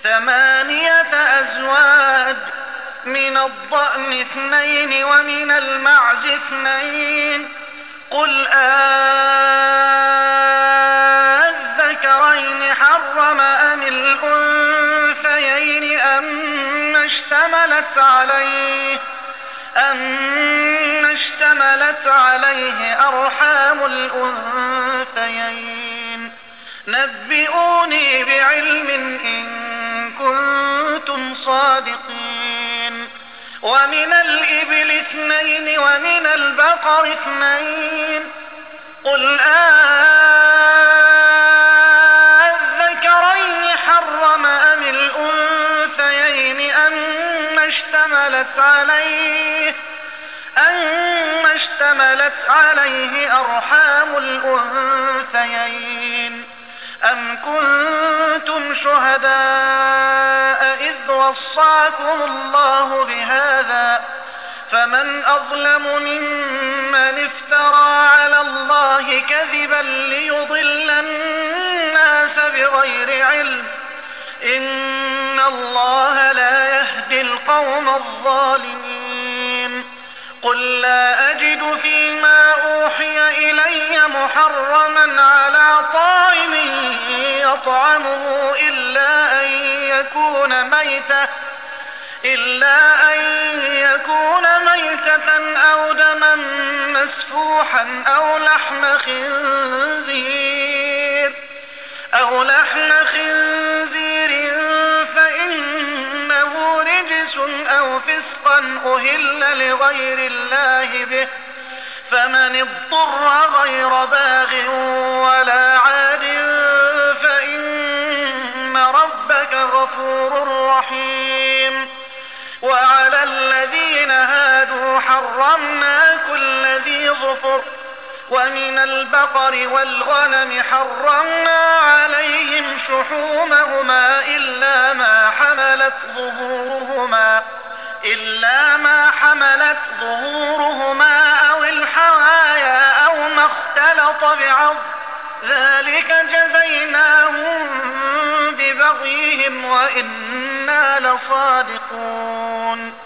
8 أزواج، من الضأن 2 ومن المعز 2. قل أذكرين حرم أم الأنثيين أما اشتملت عليه أرحام الأنثيين. نبئوني بعلم إن كنتم صادقين. ومن الإبل 2 ومن البقر 2. قل أذكرين حرم أم الأنثيين أما اشتملت عليه أرحام الأنثيين. أم كنتم شهداء إذ وصاكم الله بهذا؟ فمن أظلم ممن افترى على الله كذبا ليضل الناس بغير علم. إن الله لا يهدي القوم الظالمين. قل لا أجد فيما أوحي إلي محرما على طاعم يطعمه إلا أن يكون ميتة أو دما مسفوحا أو لحم خنزير فإنه رجس أو فسقا أهل لغير الله به. فمن اضطر غير باغ ولا عاد فإن ربك غفور رحيم. وعلى الذين هادوا حرمنا كل ذي ظفر، ومن البقر والغنم حرمنا عليهم شحومهما إلا ما حملت ظهورهما أو الحوايا أو ما اختلط بعظم، ذلك جزيناهم ببغيهم وإنا لصادقون.